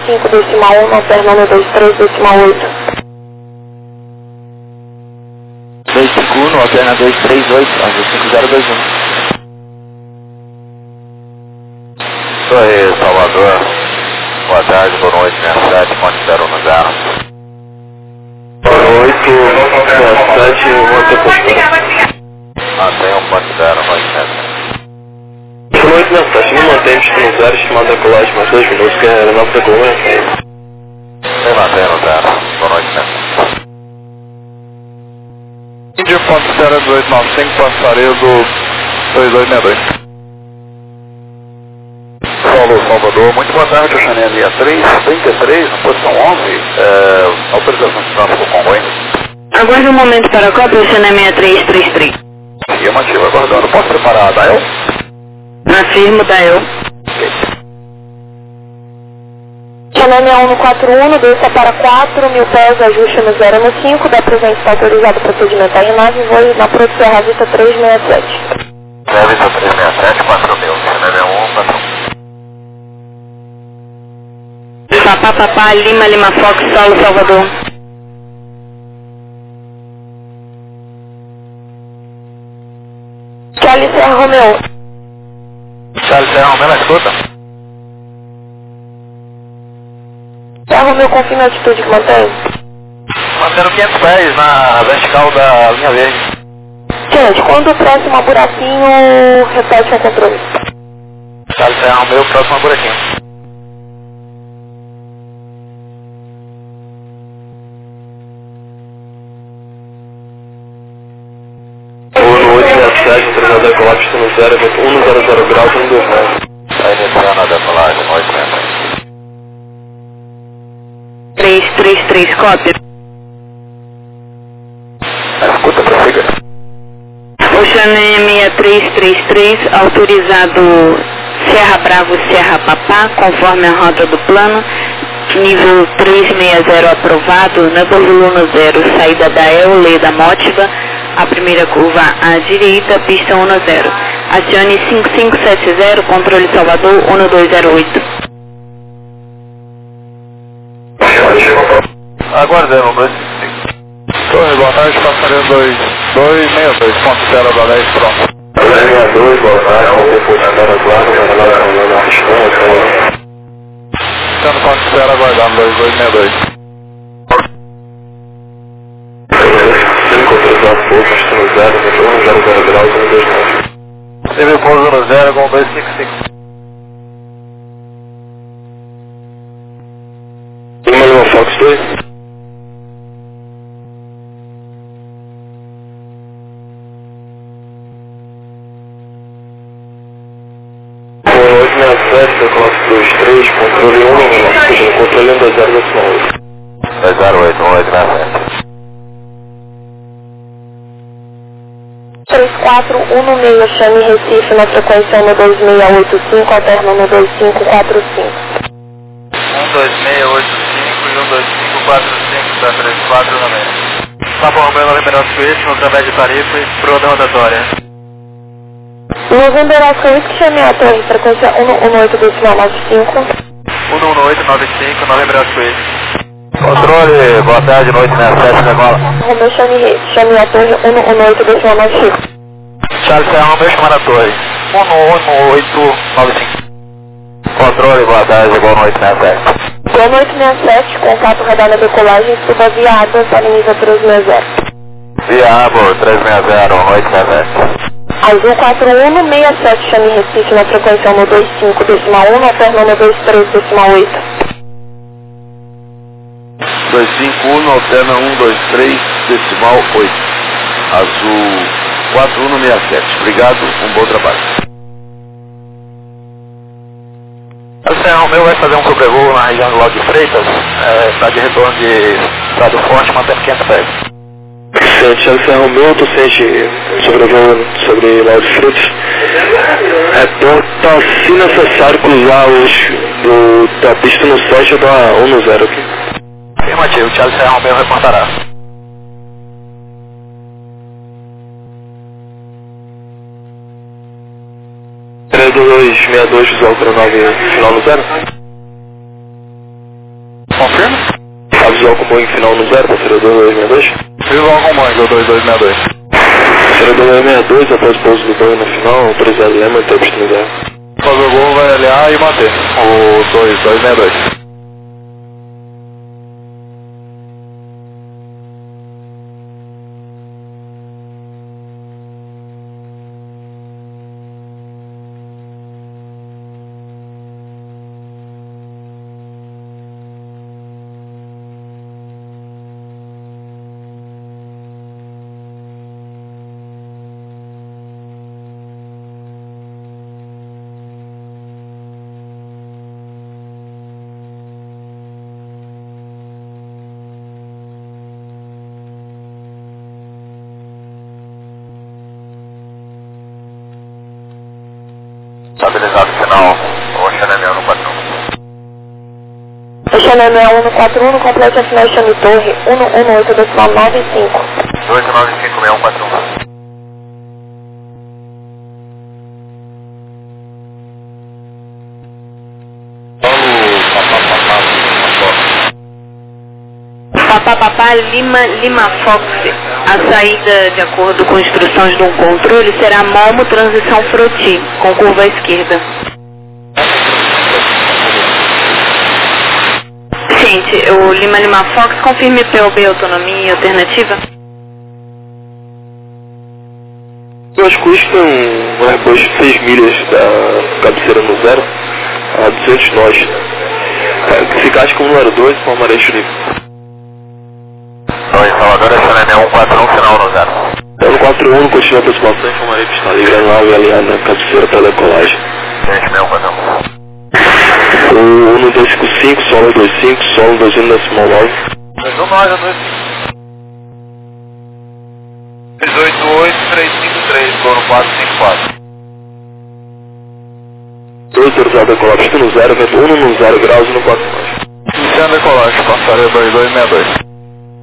25,1, alternando 23,8. 251, alterna 238, azul 5021. Isso aí, Salvador. Boa tarde, boa noite, 67, ponte 010. Boa noite, 67, Mantém um ponte 0, noite 67. Boa noite, 67, não mantém destino 0, estimado decolagem mais 2 minutos, que é 9 decolagem. Vem mantendo 0, boa noite 67. Índio ponto 0295, Passaredo 2262. Paulo Salvador, muito boa tarde, Oxané 6333, na posição 11, autorização de tráfego com comboio. Aguarde um momento para a cópia, Oxané 6333. Afirmativo, aguardando. Posso preparar a Dael? Afirmo, Dael. Oxané 6141, desça para 4, 1000 pés, ajuste no 0 no 5, da presente está autorizado procedimento aí, nave, voo na Porto Serra Vista 367. Deve ser 367, 4000, Oxané 1, 4000. Papá, Lima, Lima Fox, Saulo, Salvador. Charlie Serra Romeu. Charlie Serra Romeu, na escuta? Serra Romeu, confirma a altitude que mantém? Mantendo 500 pés na vertical da linha verde. Gente, quando o próximo a buraquinho, repete o controle. Charlie Serra Romeu, próximo a buraquinho. Boa noite, 67, treinador decolagem, destino 0, 100 graus, 12 metros. Está iniciando a decolagem, noite 67. 333, cópia. Escuta, prossiga. Oxané 6333, autorizado Serra Bravo, Serra Papá, conforme a rota do plano, nível 360 aprovado, Nebuluno 0, saída da Eole da Mótiva, a primeira curva à direita, pista 10. Acione 5570, controle Salvador 1208. Aguardando, 2. Torre, boa tarde, Passaredo 2262, ponto 0 da 10, pronto. 262, boa tarde, com tempo de estar aguardando, na distância. Sendo ponto 0, aguardando 2262. Destino 0, 100 graus, 12 metros. Teve pouso no 0 com 255. Lima, Lima Fox 2. Boa noite, 67, decolagem 23, controle 1, controle 20,8. 208, 1867. 3416, chame Recife na frequência 12685, alterna 12545. 12685 e 12545 da 34 no meio. Papa Romeu, November Suíço, no através de Parife, pro da rotatória. November Suíço, chame a torre, frequência 118,95. 11895, November Suíço. Controle, boa tarde, noite 67, decola. Romeu, chame a torre 118,95. Charles Serra Romeu, chamar a torre. 11895. Controle, boa tarde, boa noite 67. Boa noite, 67, contato radar na decolagem, suba via água, saliniza 360. Via Abo 360, noite 67. Azul 4167, chame Recife na frequência 125,1, alterna 123,8. 251, alterna 123,8. Azul 4167. Obrigado, um bom trabalho. O Serra Romeu vai fazer um sobrevoo na região do Lago de Freitas, está de retorno de Estado Forte, mantendo 500 pés. Charles Serra Romeu, docente sobrevoando sobre Lago de Freitas. Reporta, se necessário, cruzar da pista no 7 da 110 aqui. Afirmativo, Charles Serra Romeu reportará. Visual para 9, final no 0. Visual com Boeing final no 0, passageiro 2262. Visual com Boeing, 2262. Passageiro 2262, após o pouso do Boeing no final, autorizado lema, tempo no 0. Fazer o gol, vai aliar e manter. O 2262. Estabilizado final, Ocean ML 141. Ocean ML 141, complete a final Chame Torre 118.95. 2956141. Papapá Lima Fox, a saída de acordo com instruções de um controle será Momo transição Froti, com curva à esquerda. Gente, o Lima Fox, confirme POB autonomia e alternativa. Nós custam um Airbus de 6 milhas da cabeceira no 0 a 200 nós. Se caixa como número 2, formarei churico. 2, Salvador, SLM 141, final no 0. Eu no 41, continua a aproximação, informarei pista livre, anual e alinhado na cabeceira para decolagem. 26141. O 1255, solo 25, solo 21.9. 288-353, coro 454. 2 autorizado a decolar, pista no 0, vento 1 no 0 graus e no 4 nós. Iniciando a decolagem, passaria 2262.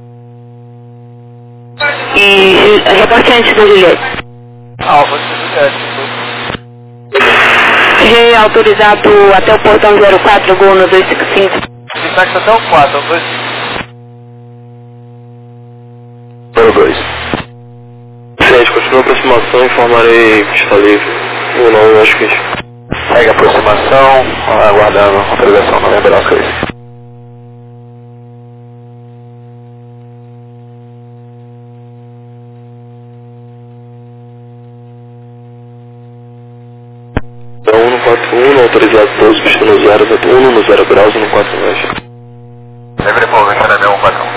E reporte antes da Juliette. Alfa 17. Reautorizado até o portão 04, gol no 255. Destaque até o 4, 02. Gente, continua a aproximação, informarei pista livre. O nome eu acho que Segue a aproximação, aguardando a autorização na lembrança aí. Então 1 no 41, autorizado 12, pista no 0, vento 1 no 0 graus e no 4 nós. Livre pouso, SLM 141.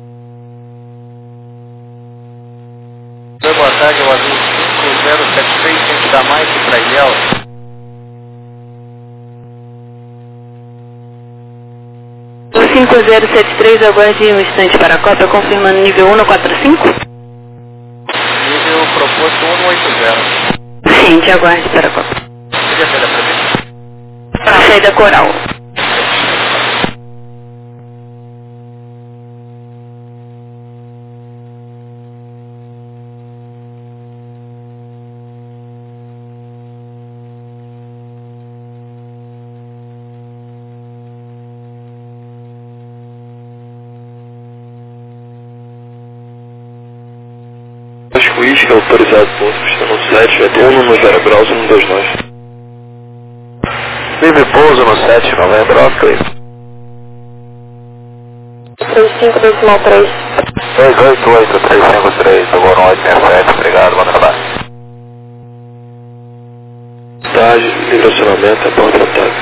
Boa tarde, o azul 5073, tem que dar mais que para Ilhéu. O 5073, aguarde um instante para a cópia, confirmando nível 145. Nível proposto 180. Sim, te aguarde para a cópia. Seria feita para mim? Para a saída coral. Isca, autorizado ponto, pista no 7, vento 1 no 0 graus e no 2 nós. Livre pouso no 7, novembro, ok. 35.3. 288-353, do Boron 867, obrigado, bom trabalho. Tarde, livre acionamento, aborda o ataque.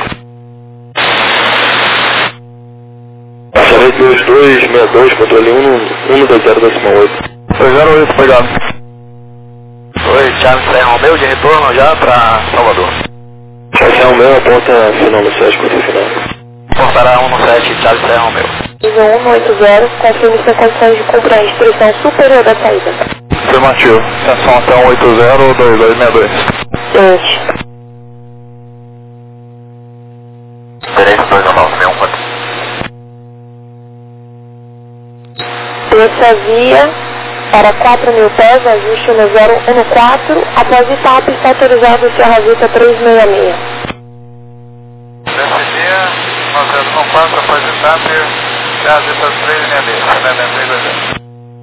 Passarei 2262, controle 120.8. 208, obrigado. Oi, Charles Romeu, de retorno já para Salvador. Charles Romeu, aponta final no 7, contra o final. Portará 117, Charles Romeu. Nível 180, confirme se condições de cumprir a instrução superior da saída. Afirmativo. Atenção até 180-2262. Gente. Direito 219-6141. Terça via para 4.000 pés, ajuste no 014, após etapa está autorizado o Serra Vista 366. Nesse dia, 90 não passa, após etapa, Vitor 366, Channel 6320.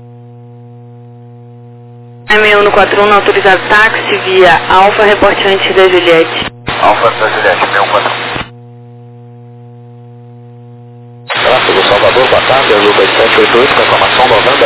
M141, autorizado táxi via Alfa, reporte antes da Juliette. Alfa da Juliette, 6141. Tráfego Salvador, boa tarde, Azul 2788, com informação da Holanda.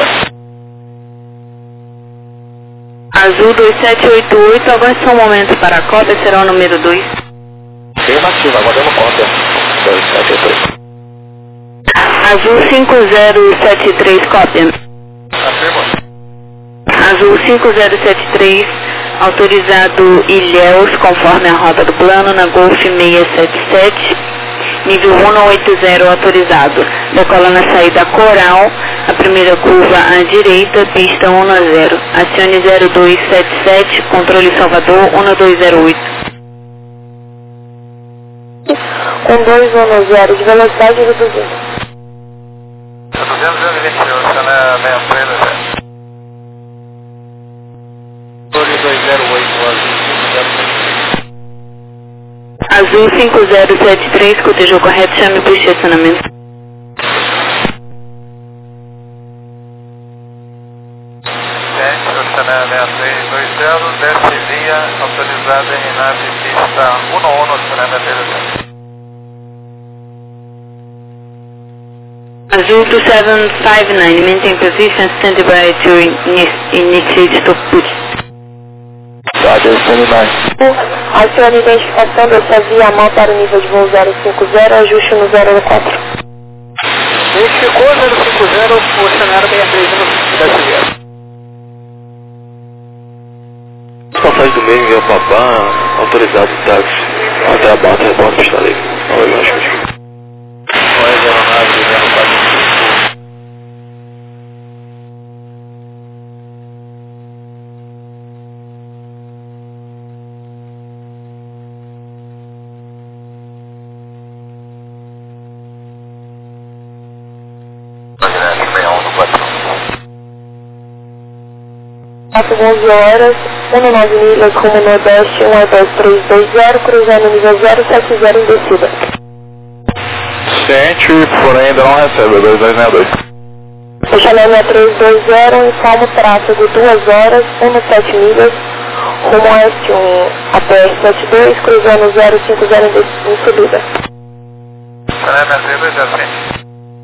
Azul 2788, aguarde só um momento para a cópia, será o número 2. Afirmativo, aguardando cópia. 2788. Azul 5073, cópia. Afirma. Azul 5073, autorizado Ilhéus, conforme a rota do plano, na Golf 677, nível 180, autorizado. Decola na saída Coral, a primeira curva à direita, pista 10. Acione 0277, controle Salvador 1208. Com 210 de velocidade reduzida. 221, Channel 6320. 208, Azul 5073, cotejou correto, chame por estacionamento. Channel 6320, desce via autorizada em nave pista 11, Channel 6320. Azul 2759, maintain position, stand by to initiate stop push. Acione a identificação dessa via mão para o nível de voo 050, ajuste no 004. Identificou 050, o cenário 63 da Juliette. Passagem do meio via Papá, autorizado táxi, até a bata, reporte está ali. Olha, eu acho que... Oi, aeronave 045. Passo 11 horas, 19 milhas, rumo nordeste, 12320, cruzando nível 070 em descida. Ciente, porém ainda não recebe, 2262. O Channel 6320, informa o tráfego 2 horas, 17 milhas, rumo oeste 1, a PR72, cruzando 050 em subida. Channel 6320.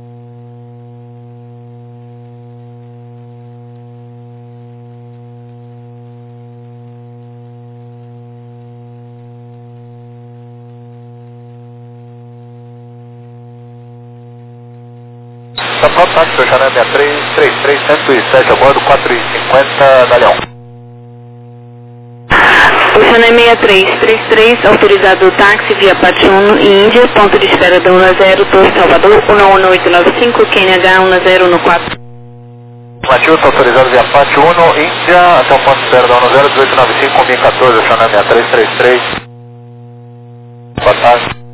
Táxi, seu Channel 6333, 107, a bordo 450 da Leão. O Channel 6333, autorizado táxi via Pátio 1 e Índia, ponto de espera da 10, Torre Salvador, 11895, QNH 1014. Matilson, autorizado via Pátio 1, Índia, até o ponto de espera da 10, 1895, com 1014, o Channel 6333. Boa tarde.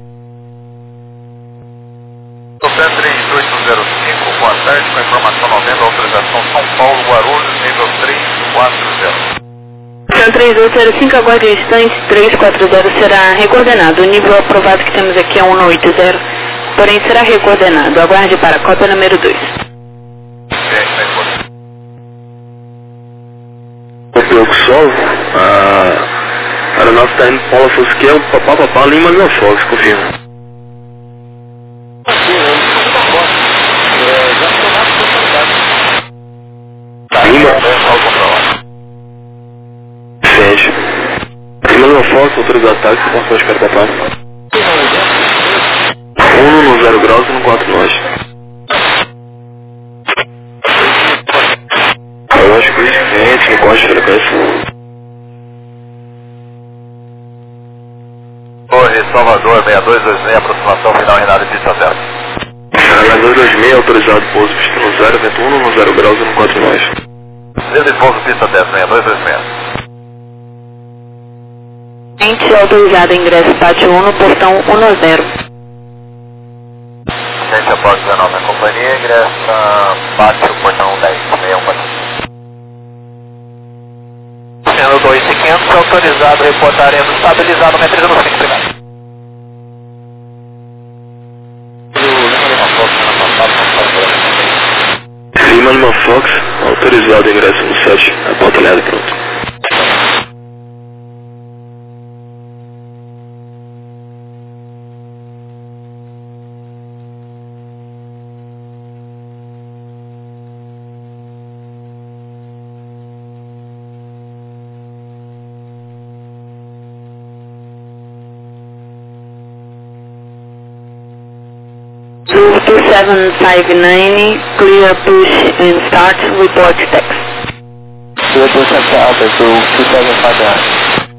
3805, boa tarde, com informação 90, autorização São Paulo, Guarulhos, nível 340. Channel 3805, aguarde o instante, 340 será recoordenado. O nível aprovado que temos aqui é 180, porém será recoordenado. Aguarde para a cópia número 2. O Sol, a aeronave está indo para Paula Fusquel, Papá, Lima, Mil Fogos, confirma. Lima. Sente. Lima, Mil Fogos, autorizado táxi, com ações para Papá. 1 no 0 graus e no 4 nós. Eu acho que isso é, não gosto de frequência. Torre Salvador, 6226, aproximação final Renato de pista 0. 6226, autorizado pouso pista no 0, vento 1 no 0 graus e no 4 nós. Desde pouso pista 10, 6226. Gente, autorizado ingresso Pátio 1 no portão 10. Gente, após 19 na companhia, ingressa Pátio, portão 10, 61. Sendo 2500, autorizado reportar arena estabilizado, metrisa no 5 primeiro. Fox, autorizado o ingresso no 7, a porta olhada pronto. Zulu 2759, clear push and start, report text. Clear push and start, Zulu 2759.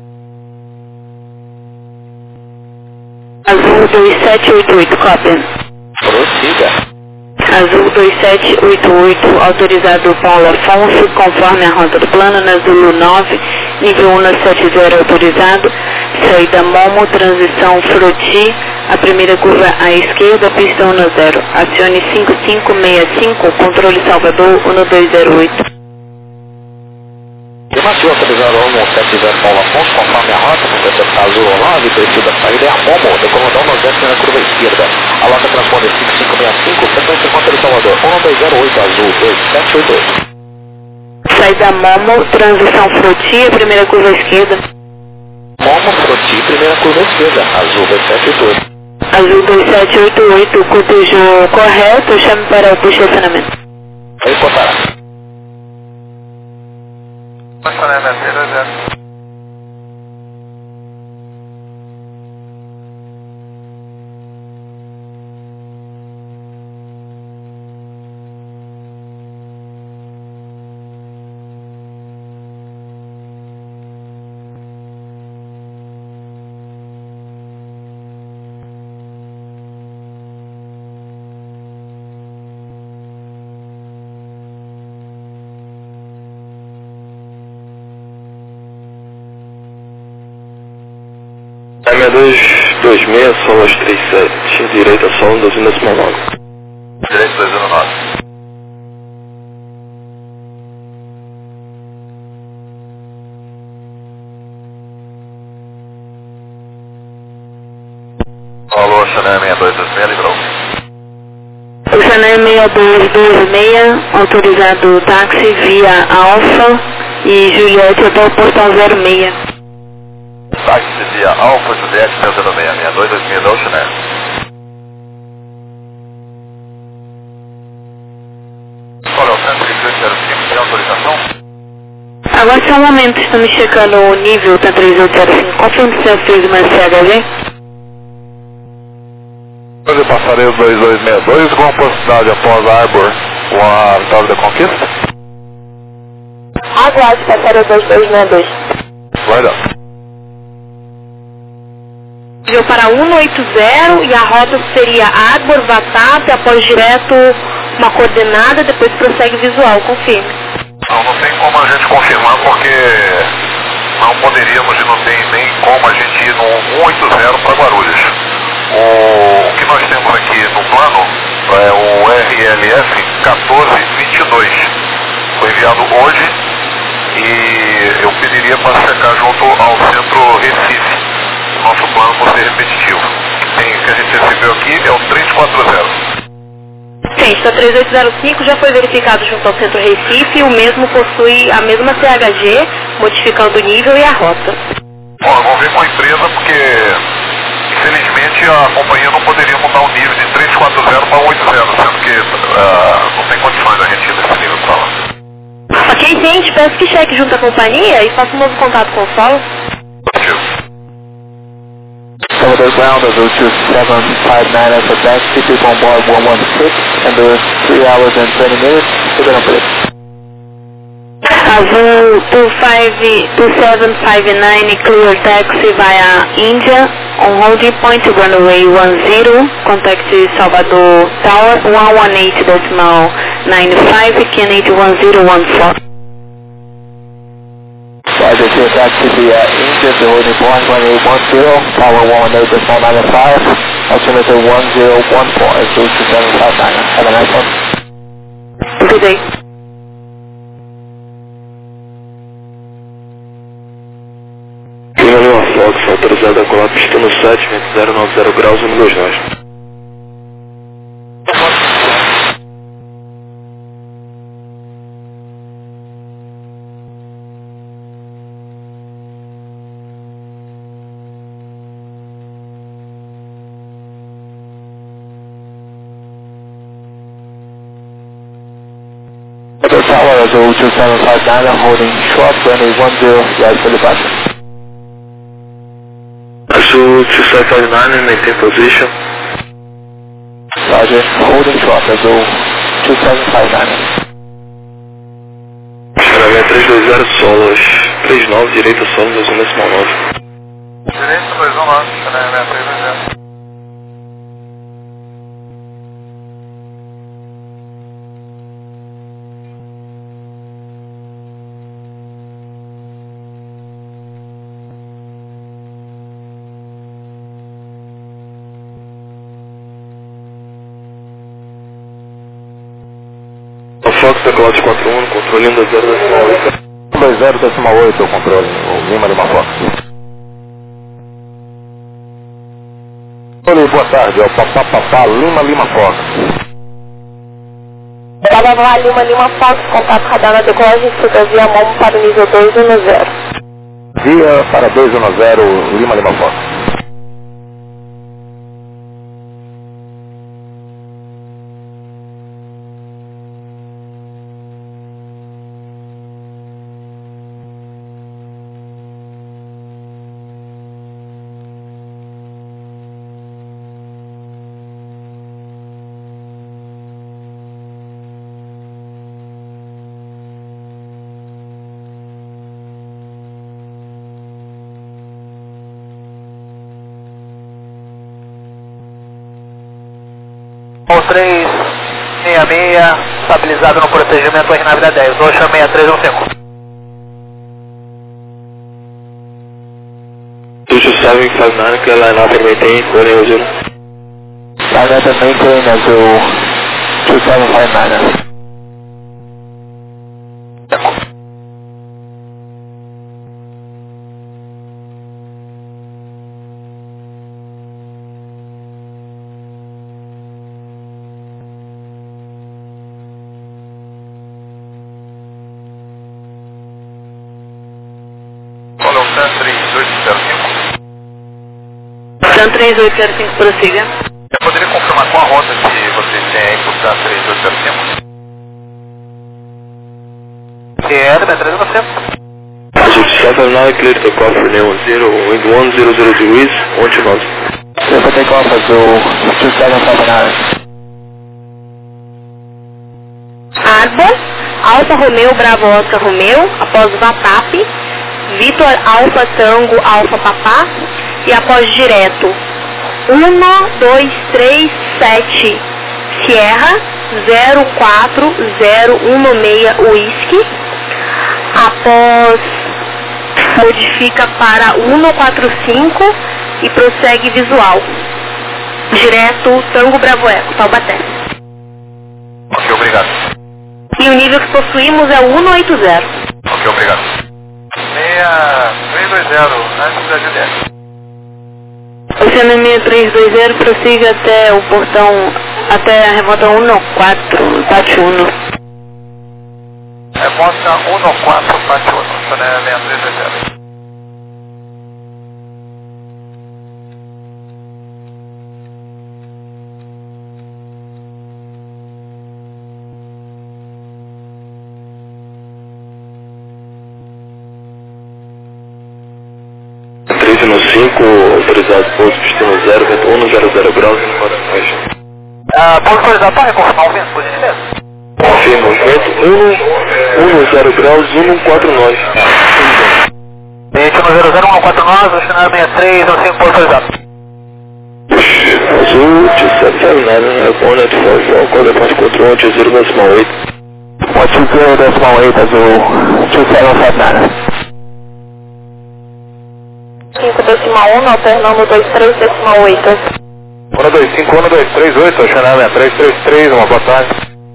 Azul 2788, copy. Prossiga. Azul 2788, autorizado Paulo Afonso, conforme a rota do plano, na Zulu 9, nível 170 autorizado, saída Momo, transição Froti, a primeira curva à esquerda, pista 10, acione 5565, controle Salvador 1208. Afirmativo, autorizado Rumo 70 Paulo Afonso, conforme a rota, com setor Azul 9, perfil da saída é a Momo, decomandão 90 na curva esquerda. A rota transponder 5565, frequência controle Salvador 1208, Azul 2788. Saída Momo, transição Froti, a primeira curva à esquerda. Momo, Froti, primeira curva à esquerda, Azul 2788. Azul 2788, cotejou correto, chame para o push de acionamento. Reportará. Acionamento 00. M226, Solas 37, direita solo 219. Direito 219. Alô, Chanel 6226, livrou. O Chanel 6226, autorizado táxi via Alfa e Juliette até o portão 06. Táxi via Alfa Juliette 06, 6226, Alô, Chanel. Qual é o centro de 305, tem autorização? Agora só um momento, estamos checando o nível da 3805. Confirme se já fez uma CHV? Eu passarei o 2262 com a possibilidade após Arbor com a Vitória da Conquista. Aguarde, passarei o 2262. Guarda. Nível para 180 e a rota seria Arbor, Vatap, após direto uma coordenada, depois prossegue visual, confirme. Não tem como a gente confirmar porque não poderíamos e não tem nem como a gente ir no 180 para Guarulhos. O que nós temos aqui no plano é o RLF 1422. Foi enviado hoje e eu pediria para checar junto ao centro Recife. Nosso plano por ser repetitivo. Que a gente recebeu aqui é o 340. Sim, está 3805, já foi verificado junto ao centro Recife e o mesmo possui a mesma CHG, modificando o nível e a rota. Bom, eu vou ver com a empresa porque, infelizmente, a companhia não poderia mudar o nível de 340 para 180, sendo que não tem condições da gente ir nesse nível para lá. Ok, gente, peço que cheque junto à companhia e faça um novo contato com o solo. Salvador ground of 2759 as a taxi, people on board 116, and there is 3 hours and 20 minutes, we're going to put it. Azul 2759, clear taxi via India, on holding point, runway 10, contact Salvador Tower, 118.95, Kennedy 1014. Roger, clear taxi via India to holding point 1810, tower 118.95, altimeter 1014, as 2759. Have a nice one. Good day. Primeiro uma Fox, autorizada a colar pista no 7, 090 graus, 129. Hotel Tower, Azul 2759, holding short, runway 10, yards for departure. Azul 2759, maintain position. Roger, holding short, Azul 2759. Channel 320 solos, 39, direita solo, 21 decimal 9. Direito 219, Channel 320. Fox da Cloud 41, controle 10.8. 20.8, controle, o Lima Lima Fox. Oi, boa tarde, é o Papapá Lima Lima Fox. Papapá Lima Lima Fox, contato radar na decolagem, via MOMO para o nível 210. Via para 210, Lima Lima Fox. O 366, estabilizado no procedimento RNAV da 10, Ocean 6315. 2759, que é line up and maintain, running Azul. Line up and maintain, Azul 2759. Sam 3805, prossiga. Você poderia confirmar qual a rota que vocês têm aí por Sam 3805? TR 6315. Azul 2759, clear to takeoff for Neo 0, wind 100 degrees, 129. Clear for takeoff, Azul 2759. Arbor, Alfa Romeo, Bravo Oscar Romeo, após VATAP, Vitor Alfa Tango Alfa Papá, e após direto 1237 Sierra 04016 Whisky, após modifica para 145 e prossegue visual direto Tango Bravo Eco, Taubaté. Ok, obrigado. E o nível que possuímos é o 180. Ok, obrigado. 6320, antes da Juliette. Oceano 6320, prossiga até o portão, até a remota 1441. Remota 1441, Channel 6320. No 5, autorizado pouso, pistão 0, vento 100 graus e 4 nós. Pouso autorizado para confirmar o vento, por gentileza. Confirma, vento 110 graus, 114 nós. 2100-149, Oceano 63, eu sei pouso autorizado. Azul 2779, Bonnet 44, call departure control 10.8. 10.8, Azul 2759. 5.1, alternando 23.8. 125, 1238, Channel 6333, uma boa tarde.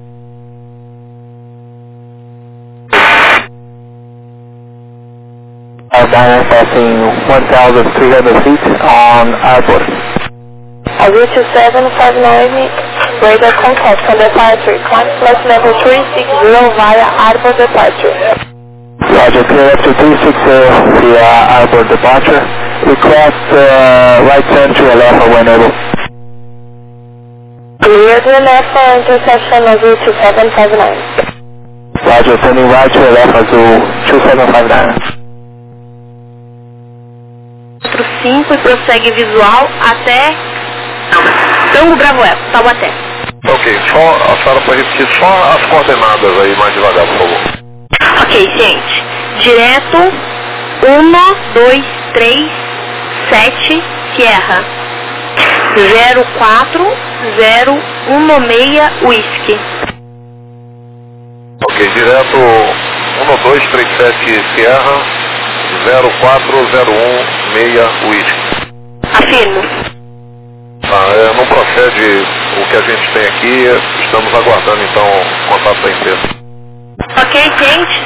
Albina passing 1,300 feet on airport. Azul 2759, radar contact on departure, climb flight level 360 via airport departure. Roger, clear up to 360 via airport departure. Request right turn to Alefa when able. Clear to Alefa, intersection Azul 2759. Roger, turning right to left Azul 2759. 45 e prossegue visual até Tango Bravo Eco, Taubaté. Ok, só a senhora pode repetir só as coordenadas aí mais devagar, por favor. Ok, gente. Direto 1, 2, 3, 7, Sierra 04016 Whisky. Ok, direto 1237 Sierra 04016 Whisky. Afirmo. Não procede o que a gente tem aqui, estamos aguardando então o contato da empresa. Ok, gente?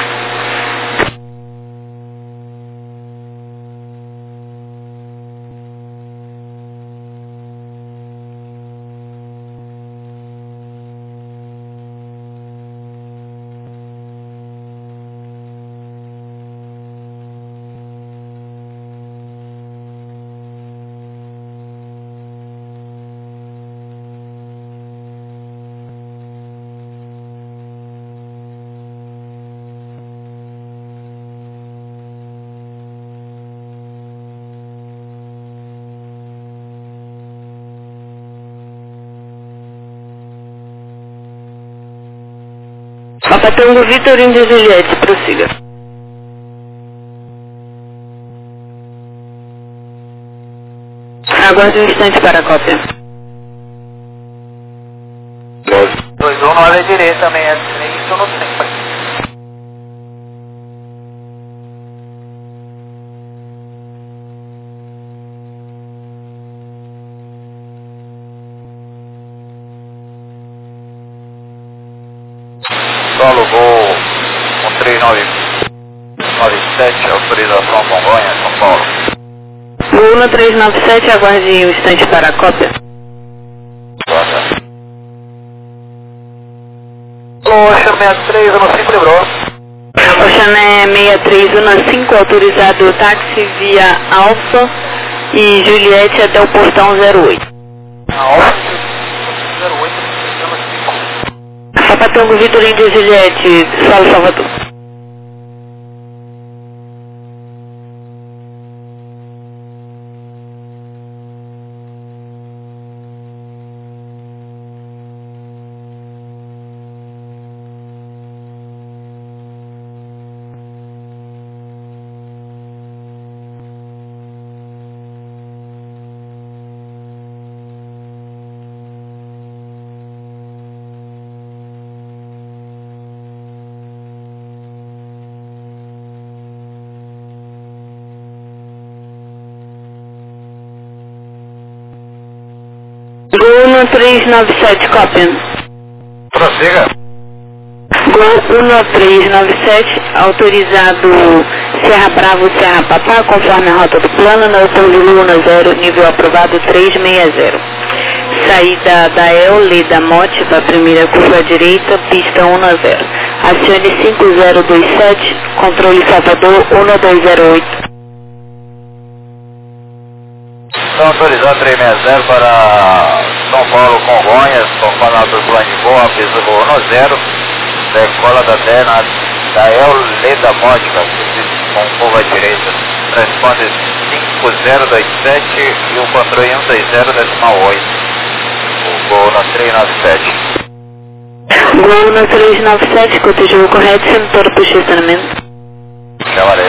Papa Tango Vitor Índia Juliette, prossiga. Aguarde um instante para a cópia. 219 à direita, 63 no centro. Solo voo 1397, autorização Congonhas, São Paulo. Voo 1397, aguarde um instante para a cópia. Ocean 6315 livrou. Ocean 6315, autorizado táxi via Alfa e Juliette até o portão 08. Alfa 08, Papa Tango Vitor Índia Juliette, Solo Salvador. Gol 1397, cópia. prossiga. Gol 1397, autorizado Serra Bravo, Serra Papá, conforme a rota do plano, na Luna 0, nível aprovado 360. Saída da El, Leda Mote, para a primeira curva à direita, pista 10. Acione 5027, controle Salvador 1208. Estão autorizados 360 para São Paulo, Congonhas, conforme a plano de voo, pista voo 10, decola da terra da El Leda Mótica, com curva à direita, responde 5027 e o controle 160,8, o voo na 397. Gol 1397, cotejou correto, sendo para o estacionamento. Chamaré.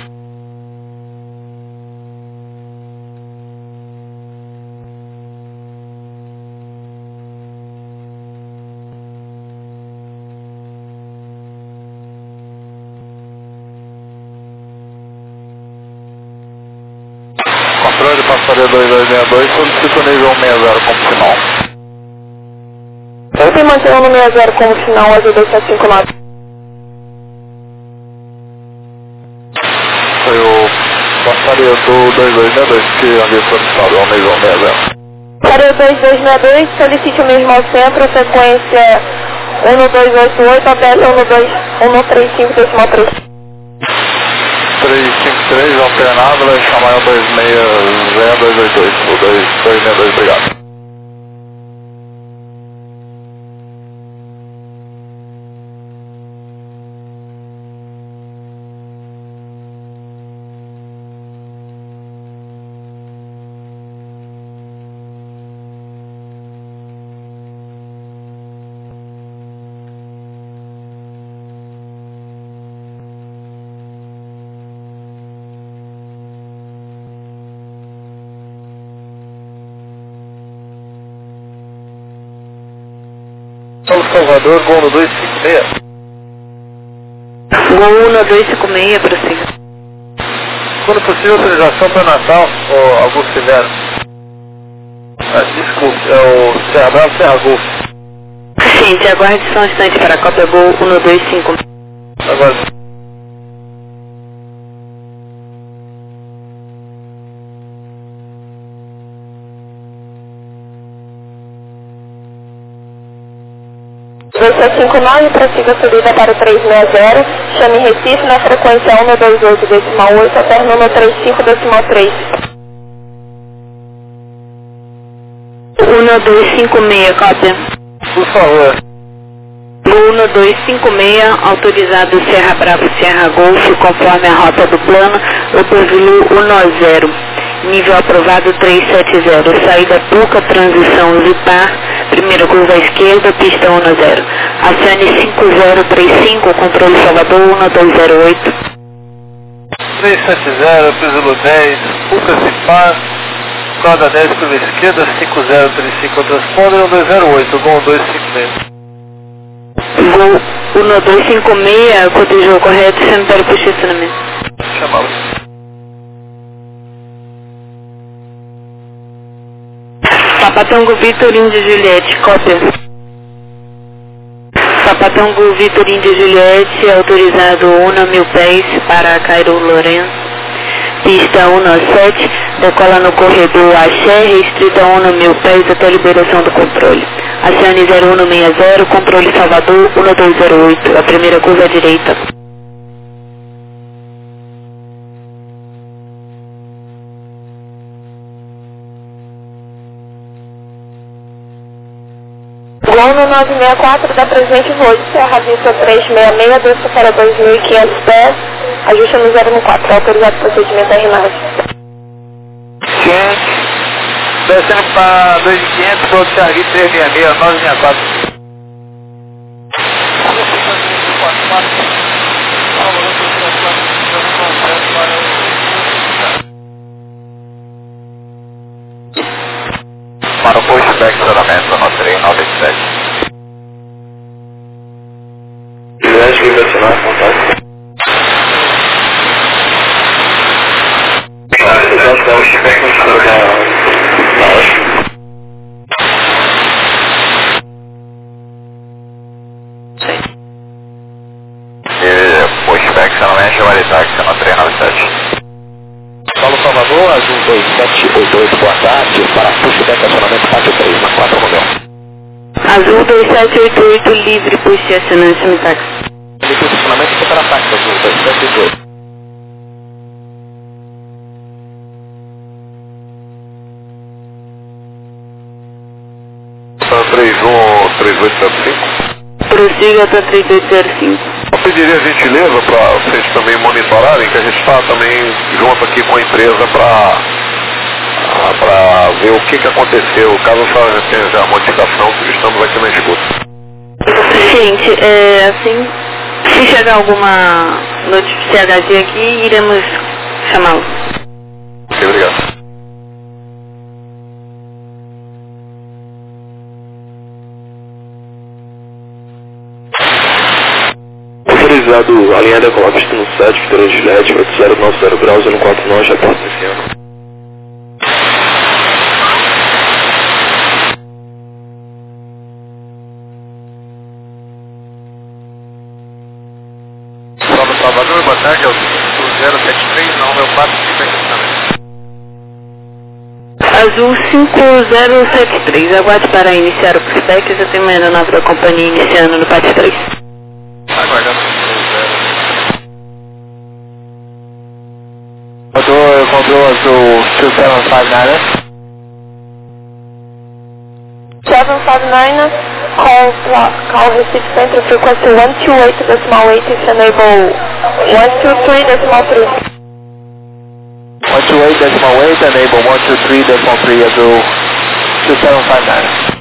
Controle de passaria 2262, solicito nível 160 como sinal. Sempre mantendo no 60 como sinal, azul 2759. Foi o passaria do 2262 que havia solicitado ao nível 160. Para o 2262, solicite o mesmo ao centro, sequência 1288 até 1353. 353, alternado, vai chamar o 260-282, o 262, obrigado. Salvador, Gol no 256. Gol 1256, prossiga. Quando possível, autorização para Natal, ou Augusto Severo. Desculpe, é o Serra Bravo, Serra Golf. Gente, aguarde só um instante para a cópia Gol 1256. Agora. Você 59, prossiga a subida para o 360, chame Recife na frequência 128,8, até o número 35,3. 1256, cópia. Por favor. Gol 1256, autorizado Serra Bravo, Serra Golf, conforme a rota do plano, Opozulu 10. Nível aprovado 370, saída Puca, transição Zipar, primeira curva à esquerda, pista 10. Acione 5035, controle Salvador 1208. 370, Pisulo 10, Puca Zipar, corda 10, curva esquerda, 5035, transponder 1208, Gol 256. Gol 1256, cotejou correto, cemitério por estacionamento. Chamá-lo. Papatongo Vitor Índio Juliette, cópia. Papatongo Vitor Índio Juliette, autorizado 1.000 pés para Cairo Lourenço. Pista 17, decola no corredor Axé, restrita 1.000 pés até a liberação do controle. Acione 0160, controle Salvador 1208, a primeira curva à direita. Gol no 964 da presente voo de Serra Vista 366, desça para 2.500 pés, ajuste no 014, autorizado procedimento a RNAV. Ciente, descendo para 2.500, voo de Serra Vista 366, 964. Para o pushback, estacionamento no 3987. Juliette, vibracional, contato. Exato, dá o feedback no futuro da ótima. Pushback, estacionamento, chamar de táxi no 397. Paulo Salvador, Azul 2788, boa tarde, para puxback estacionamento pátio 3, na 4 Romeu. Azul 2788, livre por estacionamento, chame táxi. Livre por estacionamento e para táxi, Azul 2788. Para 313805. Prossiga até 3805. Eu pediria a gentileza para vocês também monitorarem, que a gente está também junto aqui com a empresa para ver o que aconteceu, caso a senhora tenha a modificação, estamos aqui na escuta. Gente, assim, se chegar alguma notícia CHG aqui, iremos chamá-lo. Ok, obrigado. Autorizado, alinhada com a pista no 7, Vitória Juliette, 8090 graus, 149, já porta esse ano. Salvador, boa tarde, é o 073, não, meu 455 também. Azul 5073, aguarde para iniciar o prospect, já tem uma aeronave da companhia iniciando no pátio 3. Aguardando o 0. Eu comprei o Azul 2759, 759, call Recife Central frequency 128.8 is enable 123.3. 128.8, enable 123.3, Azul 2759.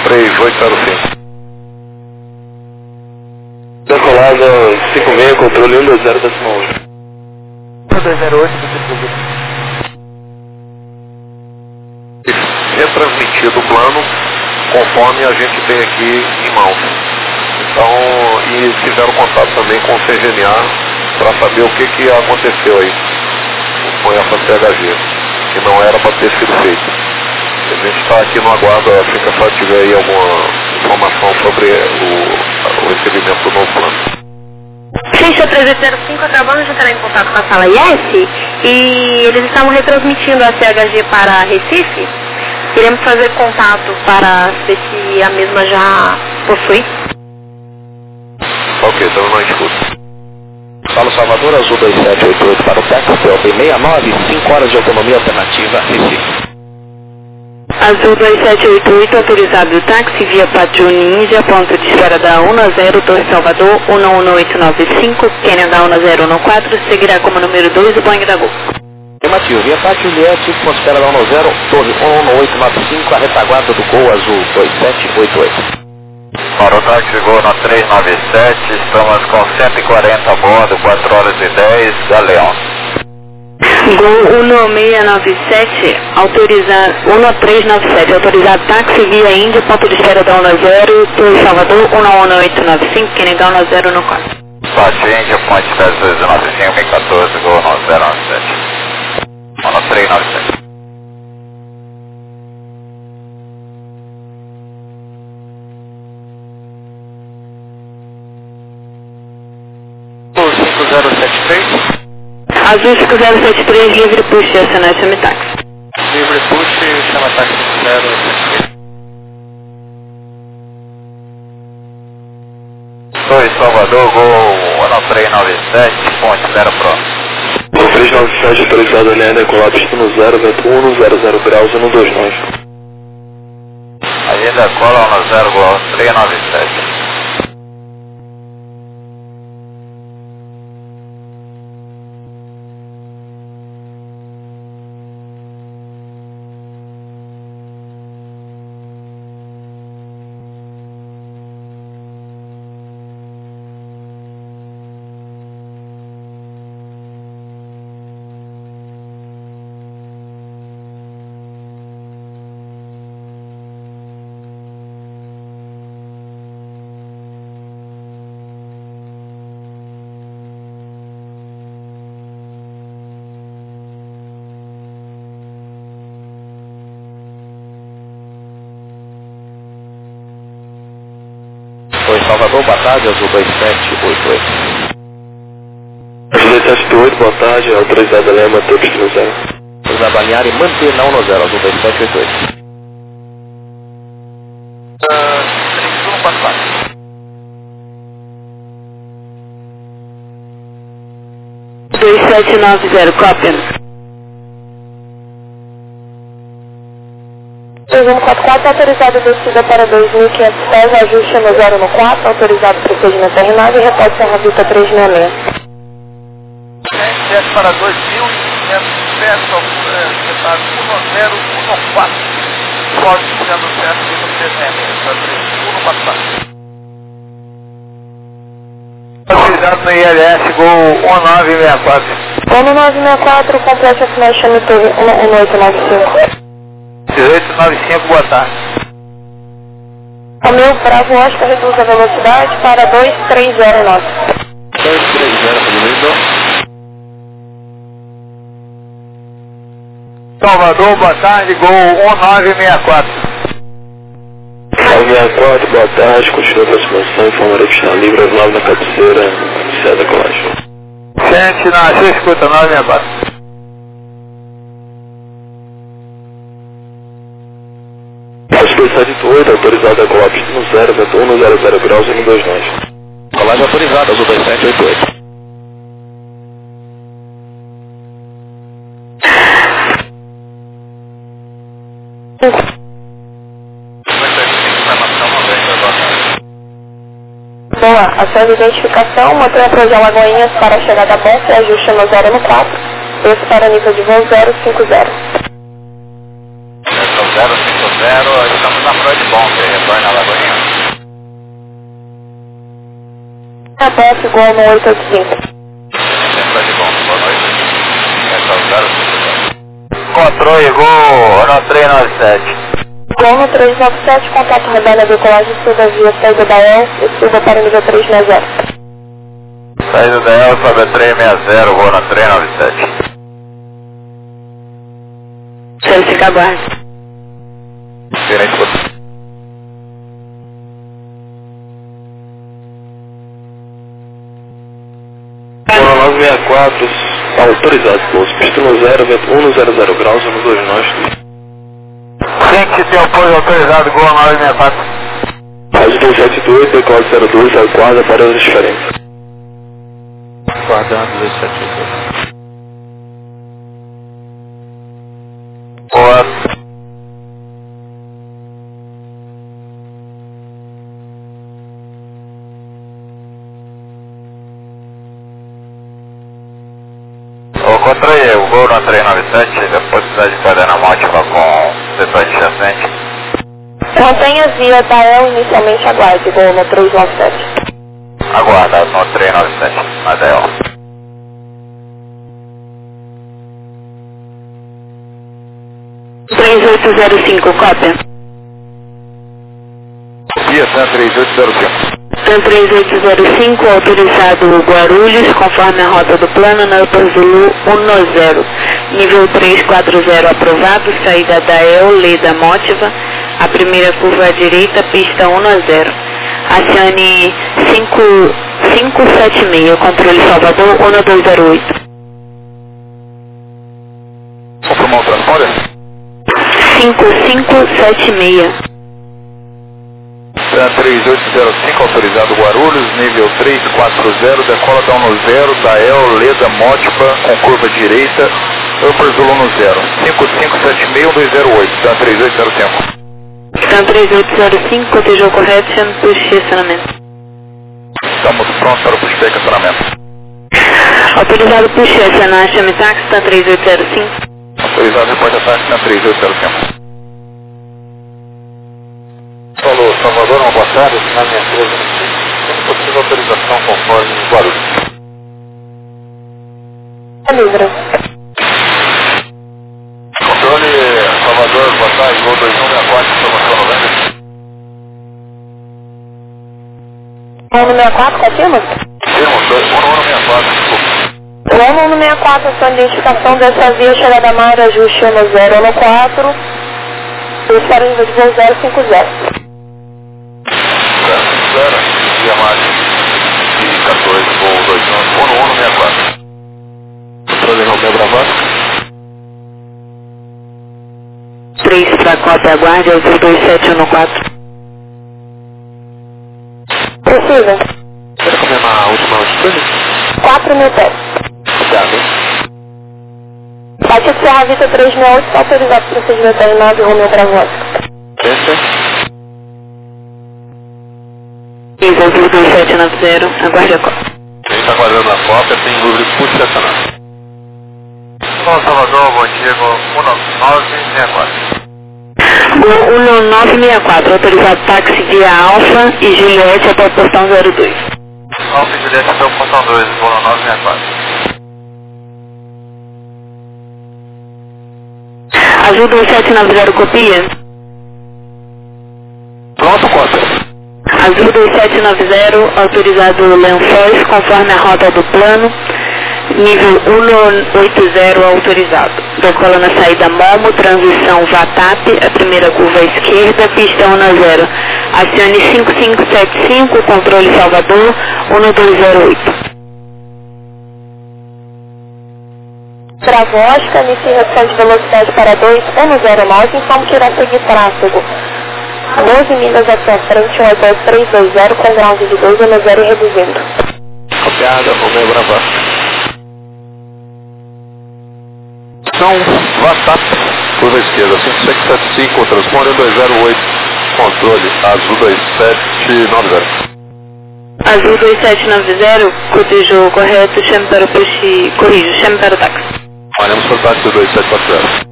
3805. Decolada 56, controle 120,1. 208, retransmitido o plano conforme a gente tem aqui em mãos. Então, e fizeram contato também com o CGNA para saber o que aconteceu aí com essa CHG, que não era para ter sido feito. A gente está aqui no aguardo, assim que só tiver aí alguma informação sobre o recebimento do novo plano. Ciência 305, acabamos de entrar em contato com a sala IS e eles estavam retransmitindo a CHG para Recife. Queremos fazer contato para ver se a mesma já possui. Ok, então não escuta. Fala Salvador, Azul 2788 para o táxi, CLP 69, 5 horas de autonomia alternativa, Recife. Azul 2788, autorizado do táxi via Pátio Ninja, ponto de espera da 102 Salvador, 11895, Kenya da 1014, seguirá como número 2 o Boeing da Gol. Afirmativo, via Pátio Juliette, ponto de espera da 10, torre 11895, a retaguarda do Gol Azul 2788. Para o táxi Gol na 397, estamos com 140 a bordo, 4 horas e 10, Galeão. Gol 1697, autorizado, 1397, autorizado táxi via Índia, ponto de espera da 10, Torre Salvador, 11895, Kenya da 1014. Pátio Índia, ponte 1095, 1014, Gol 9097. Na 397. Azul 5073, livre push, acionar chame táxi. Livre push, chama táxi 5073. 2 Salvador, Gol 1397, ponte 0 Pro. Gol 397, autorizado a linha decolar, pistão 0, vento 1, 00 graus, 129. Aí decola 10, Gol 397. Salvador, boa tarde, Azul 2788. Azul 2788, boa tarde, autorizado a lema, todos no 0. Autorizado a alinhar e manter na 10, Azul 2788. 3144. (2790), cópia. 3144, autorizado descida para 2.500 pés, ajuste no 0 no 4, autorizado procedimento R9 e repórter Serra Vita 366. Desce para 2.500 pés, setado 1014. Pode sendo certo aqui no 366, autorizado no ILS, Gol 1964. 1964, complete a final, chame torre 1895. 1895, boa tarde. O meu Bravo Oscar reduz a velocidade para 2309. 230, primeiro. Salvador, boa tarde, Gol 1964. 964, boa tarde, continua a aproximação, informarei que está livre, as 9 na cabeceira, iniciada a decolagem. Sente na sua escuta, 964. Azul 278, autorizado a decolar, pistão 0, vento 1, 00 graus, 129. Colagem autorizada, Azul 2788. Boa, ação de identificação, mantenha a Lagoinhas para a chegada bom, se ajuste no 0 no 4, esse para nível de voo 050. 050, estamos na Freud Bomb, retorno chefe, gol no 885. Tá de bom, boa noite. Controle, gol no 397. Gol no 397, contato Rebela, decolagem, Silva via saída da El e Silva para o nível 360. Saída da El, sobe 360, gol no 397. Fica aguarde. Diferente você. Bola 964, autorizado, pouso. Pista no 0, vento 100 graus, no 2 nós. Gente, tem apoio autorizado, gol 964. Rádio 272, decola 02, aguarda para as diferenças. Guardando 272. Boa. Controle, o gol na 397, da possibilidade de cadena mótiva com setor adjacente. Mantenha via da El inicialmente, aguarde, gol no 397. Aguarda no 397, na DL. cópia. Via 3805. 3805, autorizado Guarulhos, conforme a rota do plano, na Zulu 10. Nível 340 aprovado, saída da El, Leda Mótiva, a primeira curva à direita, pista 10. Acione 5576, controle Salvador 1208. Confirmar o transponder? 5576. 3805, autorizado Guarulhos, nível 340, decola da 10, da El, Leda Mótiva, com curva direita, Upper Zulu 10, 5576-208, 3805. 3805, cotejou correto, chama para o estacionamento. Estamos prontos para o puxar estacionamento. Autorizado puxar, acionar, chame táxi, 3805. Autorizado repórter táxi na 3805. Falou, Salvador, uma boa tarde, na minha empresa, tem possível autorização conforme Guarulhos. Livre. Controle, Salvador, boa tarde, gol 2164, informação 90. Gol no 64, confirma? Firmo, 1164, desculpa. Gol no 64, sua identificação dessa via, chegada a mar, ajuste 10 no 4, e para o nível de voo 050. Via Marte, e 14, voo 21, voo no 1164. Controle, Romeu Bravato. 3 para cópia, aguarde, 22714. Precisa. Quer confirmar a última altitude? 4.000 pés. Obrigado, hein? Bate Serra Vita 368, está autorizado para procedimento em 9, Romeu Bravato. Pensa. 2790, aguarde a cópia. Quem está aguardando a cópia tem dúvida de puxa estacionamento. Bom, Salvador, bom dia, 1964. 1964, autorizado táxi via Alfa e Juliette até o portão 02. Alfa e Juliette até o portão 2, voo no 964. Ajuda 1790, copia. Pronto, cópia. Azul 2790, autorizado Lençóis, conforme a rota do plano, nível 180 autorizado. Decola na saída Momo, transição VATAP, a primeira curva à esquerda, pista 10. Acione 5575, controle Salvador, 1208. Bravo Oscar, inicie redução de velocidade para 2109, informo que irá seguir tráfego 12 milhas até frente, 18320 com ground de 210 e reduzindo. Copiada, Romeu Bravato. São WhatsApp, curva esquerda, 5575, transponder 208, controle, azul 2790. Azul 2790, cotejou correto, chame para o puxe, corrijo, chame para o táxi. Olhamos para o táxi 2740.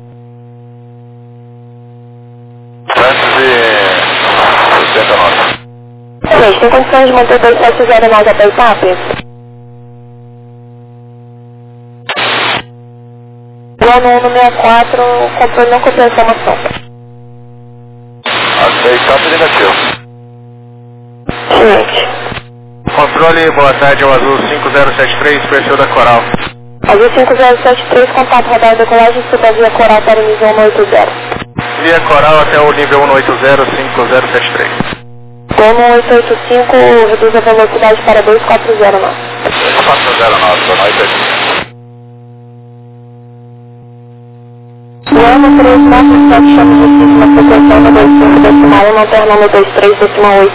769. Gente, tem condições de manter 270 até Itap? Plano 164, controle não contém informação. Até Itap negativo. Gente. Controle, boa tarde, ao Azul 5073, perfil da Coral. Azul 5073, contato radar decolagem, suba via Coral para o nível 180. Via Coral até o nível 180, 5073. Plano 885, reduz a velocidade para 240 knots. 409, boa noite. Plano 347, chama de na frequência da 25 decimal 1, alternando 23 decimal 8.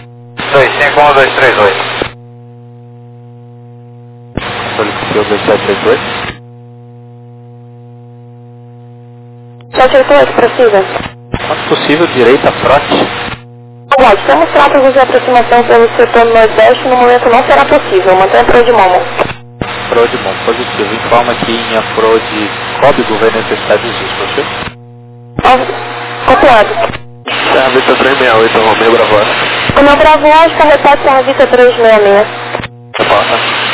251-238. Solicitou 2732. 788, precisa? Quanto possível, direita, frote. Pode, temos tráfego de aproximação pelo setor nordeste, no momento não será possível, mantenha pro de Momo. Pro de bom, positivo. Informa que em Pro de código vai necessitar de justo, você? Copiado. Serra Vista 368, Romeu Bravosca. O meu Bravo Oscar repete Serra Vista 366. Porra.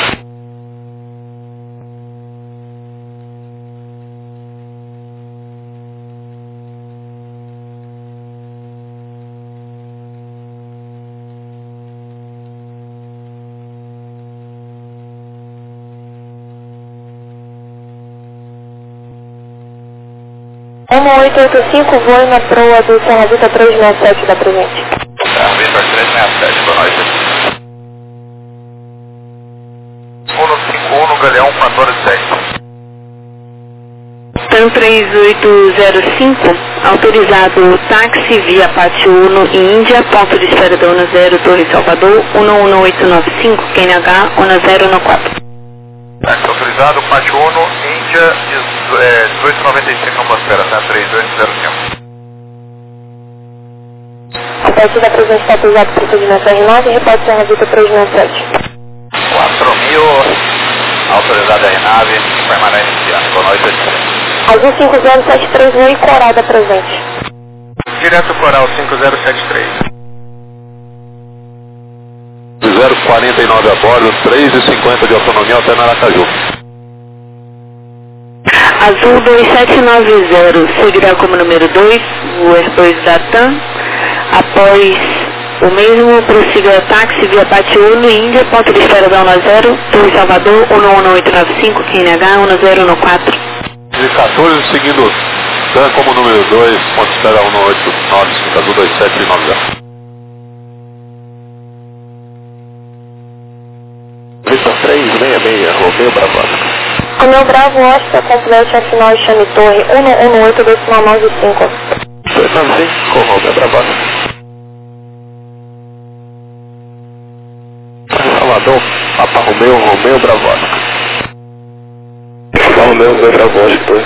Uma 885, voe na proa do Serra Vista 367 da presente. Serra Vista 367, boa noite. 151 no Galeão, 1410. TAM 3805, autorizado táxi via Pátio Uno e Índia, ponto de espera da Uno 0, Torre Salvador, 11895, QNH, Uno 014. Táxi autorizado, Pátio Uno, Índia, 1895 atmosfera, tá? 3805. A partir da presente está autorizado o procedimento R9 e repete Serra Vista 367. 4000, autorizada a nave, permanente iniciando. Boa noite. Azul 5073, voe Coral da presente. Direto Coral 5073. 049 a bordo, 3,50 de autonomia até Maracaju. Azul 2790, seguirá como número 2, o R2 da TAM. Após o mesmo, prossiga táxi via Pátio Uno e Índia, ponto de espera da Uno 0, Torre Salvador, 11895, QNH, Uno 014. 14, seguindo TAM como número 2, ponto de espera 189, Azul 2790. Vista 366, Romeu Bravosca. O meu Bravo Oscar complete a final e chame Torre 118 decimal 95. 295, Romeu Bravosca. Salvador, Papa Romeu Bravosca. Papa Romeu Bravosca, 2.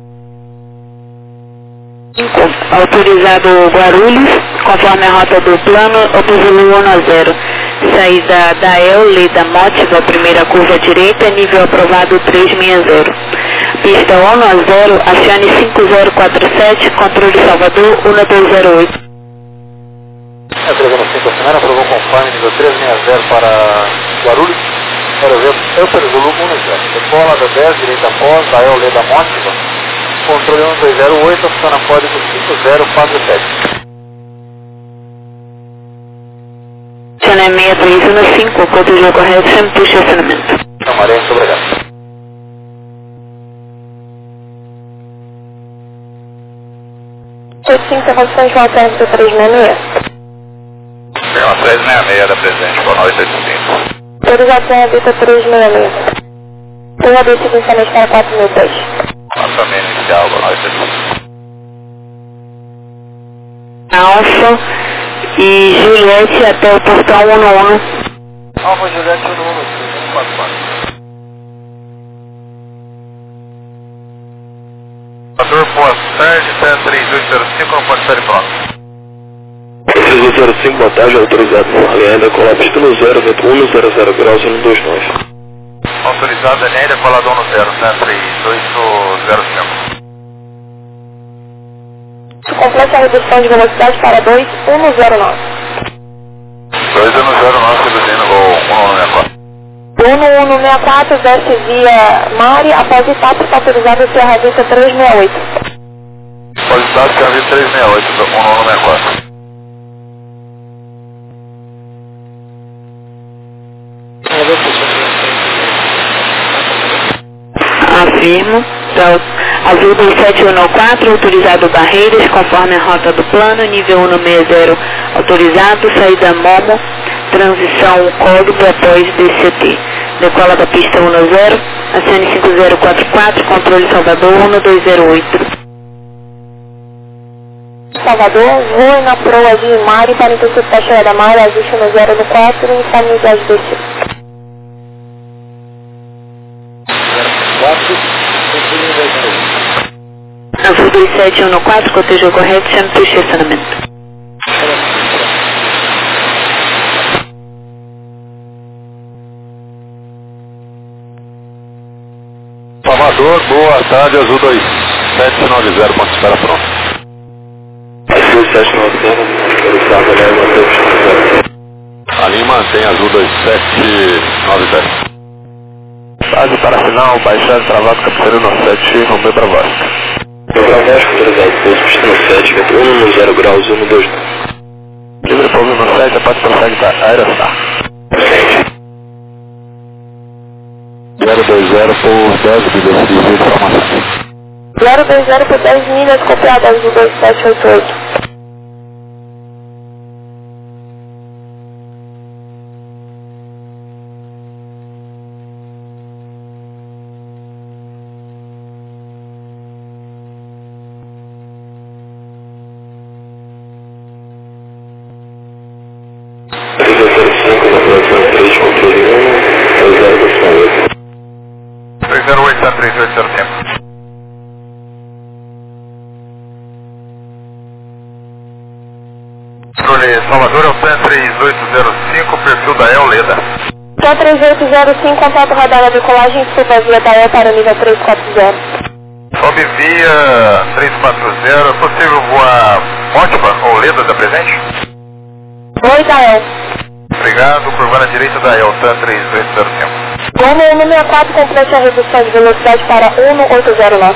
Autorizado Guarulhos, conforme a rota do plano, Obusulu 1 a 0. Saída da El, Leda Mótiva, primeira curva direita, nível aprovado 360. Pista 1 a 0, acione 5047, controle Salvador 1208. A 305 a semana aprovou conforme nível 360 para Guarulhos. Quero ver Upper Zulu 10. Decola da 10, direita após, da El, Leda Mótiva. Controle 1208, funciona código 5047. Acionamento 615, controle correto, sempre puxa acionamento. Chamarei, muito obrigado. Tem condições de voltar no 366. Tem uma 366 da presente, boa noite, 85. Autorização é Vista 366. Tem a descida inicialmente para 4010. Nossa inicial, boa noite, 85. Alfa e Juliette até o portão 11. Alfa Juliette 144. Boa tarde, TAM 3805, não pode estar pronto. 3805, boa tarde, autorizado por linha ainda colar pista no 0, vento 100 graus, 129. Autorizado a ainda colador no 0, TAM 3805. Complete a redução de velocidade para 2109. 209. no 64, desce via Mari, após Itápolis, está autorizado Serra Vista 368. Solicitado Serra Vista 368, o nono 64. Afirmo. Azul 2714, autorizado Barreiras, conforme a rota do plano, nível 160, autorizado, saída Momo, transição Código após DCT. Decola da pista 10, acene 5044, controle Salvador 1208. Salvador, voe na proa de Mari para interceptar a chegada da Mari, ajuste no 0 no 4 e família de DC. Azul 2714, cotejo correto, chame para o estacionamento. Salvador, boa tarde, Azul 2790, ponto de espera pronto. Azul 2790, autorizado, Ali mantém Azul 2790. Fase para final, baixado, travado, cabeceira no 7, Romeu Bravasco. Bravasco, autorizado, pouso, pista no 7, vento 110 graus, 122. Livre pouso no 7, a parte prossegue da Aerostar. 020 por 10 milhas de informação. 020 por 10 milhas, copiada Azul 2788. Salvador é o TAN 3805, perfil da El Leda. TAN 3805, contato radar de colagem, suba via da El para nível 340. Sobe via 340, possível voar Motiva ou Leda da presente? Oi, da El. Obrigado, curva na direita da El, TAN 3805. Goma 164, complete a redução de velocidade para 1809.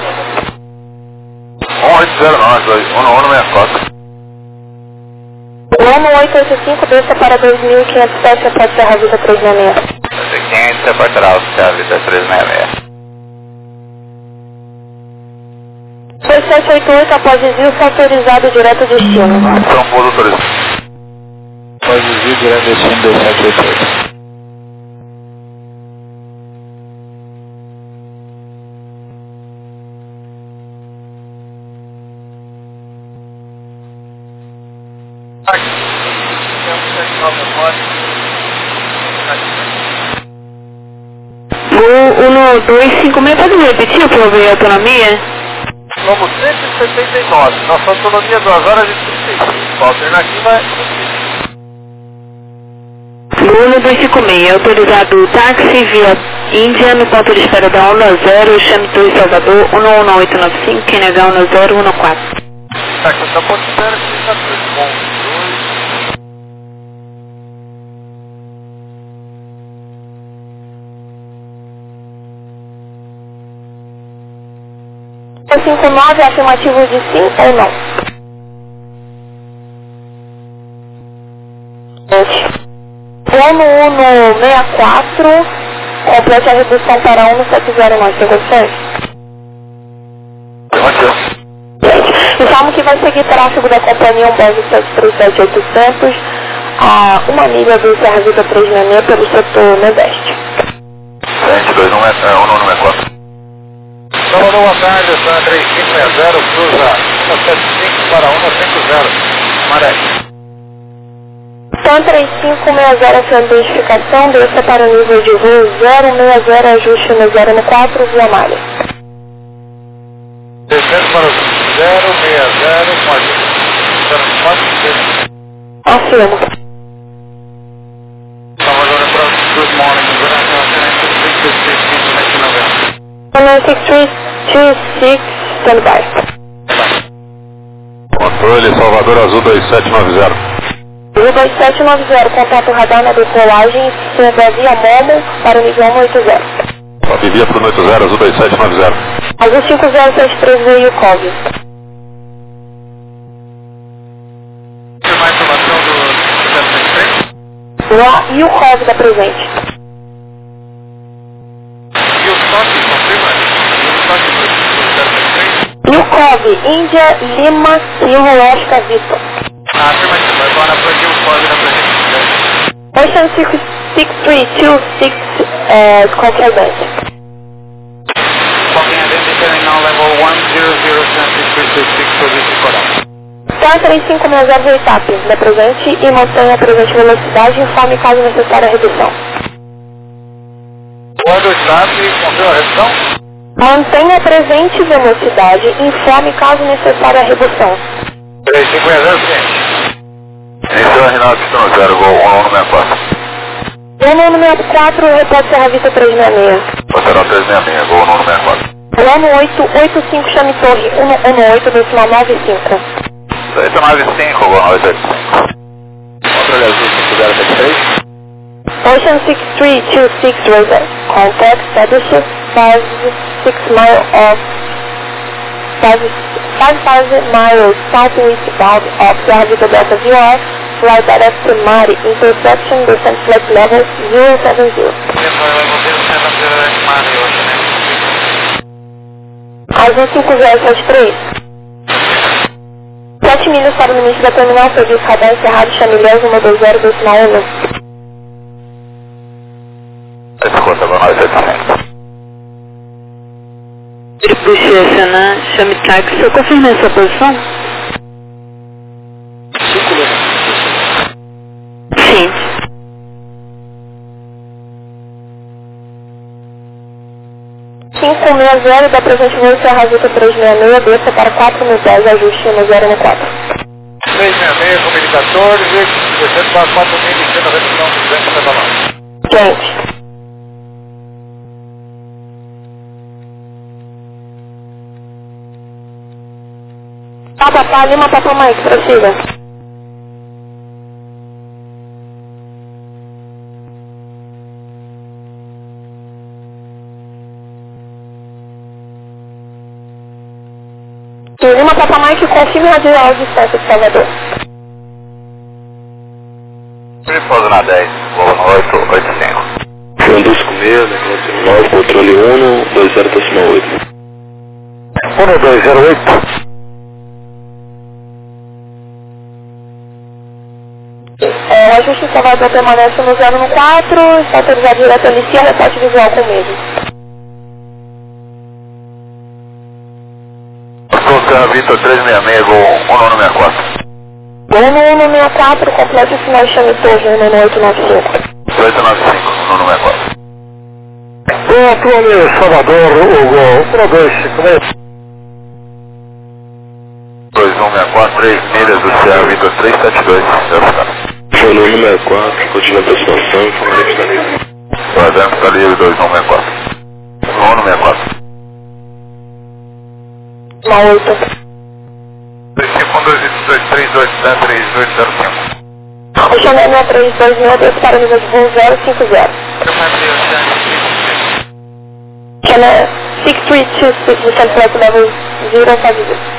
1809, 164. O ano 885 desça para 2.500 pés, após Serra Vista 366. 500 é lateral, Serra Vista 366. 2788, após desvio, foi autorizado direto destino. Então, pouso autorizado. Após desvio, direto destino 2788. O 1256, pode me repetir para eu ver a autonomia? Somos 179, nossa autonomia 2 horas e 35, a alternativa é... Lula 256, autorizado táxi via Índia no ponto de espera da 10, chame 2 Salvador 11895, QNH 1014. Táxi está ponto de espera, que está tudo bom. O 59 é afirmativo de sim ou não? Plano 164, complete a redução para 170, tem condições? Informo que vai seguir tráfego da companhia Umbese 737-800 a 1 milha do Serra Vista 366 pelo setor Nordeste. 22, não é 4. Salvador, boa tarde, TAN 3560, cruza 175 para 150, Maré. TAN 3560, sua identificação, desça para o nível de voo 060, ajuste no 014, via Malha. Descendo para o 060, com ajuste 04. Afirmo. Salvador, good morning, good afternoon, 6326, stand by. Controle Salvador Azul 2790. 2790, contato radar na decolagem, sendo a via Momo para o nível 180. Envia para o 180, Azul 2790. Azul 5063 veio Yukov. Tem mais informação do 063? Lá, Yukov da presente. E o toque, confirma? E o toque do 063? Yukov, Índia, Lima, Kilo, Oscar, Vitor. Afirmativo, agora para aqui o código da presente. Ocean 6326, qualquer base. Following identity now level 100 service correct. Tá 3560 etapa da presente e mantenha a presente velocidade e informe caso necessária a redução. Quando está, confirma a redução? Mantenha a presente velocidade e informe caso necessária a redução. 3560, cliente. Inicial Rinaldo Pistão 0, Gol 1164. Plano 164, repórter Serra Vista 366. Lateral 366, Gol 1164. Plano 885, chame torre 118, decimal 95. 895, Gol 985. Controle Azul 5073. Ocean 6326 radar. Contact established 6 miles of 5,000 miles southeastbound of Serra Vista Delta VR, fly direct to Mari, intersection descent flight level 070. Azul 5073. 7 milhas para o início da terminal, serviço radar encerrado, chame 120, decimal 1. Escuta, Gol 975. Acionar, chame táxi, eu confirmei sua posição? Sim. .560 da presente voo Serra Vista 366, desça para 4.010, ajuste no 014. 366, comunicador, descendo para 4.190 km de Gente. Papapá, Lima, Papá Mike, prossiga. Lima, Papá Mike, confirme radial distância de Salvador. Pouso na 10, Gol 885. Fernandes Comer, negócio 9, controle 1, 20,8. 1208. Ajuste em Salvador permanece no 014, está autorizado direto a iniciar reporte visual com o mesmo. Serra Vista 366, Gol 1964. Gol 164, complete o sinal de chame torre 11895. 895, 1964. Controle Salvador, o Gol 1256. 2164, 3 milhas do Serra Vista 372, 0. Foi no 164, continua a aproximação, informaremos da livre. Guardando está livre 2164. 164. 8. 2512380385. O chame é 6326 para o nível de voo 050. Chame 6326, descendo para o level 050.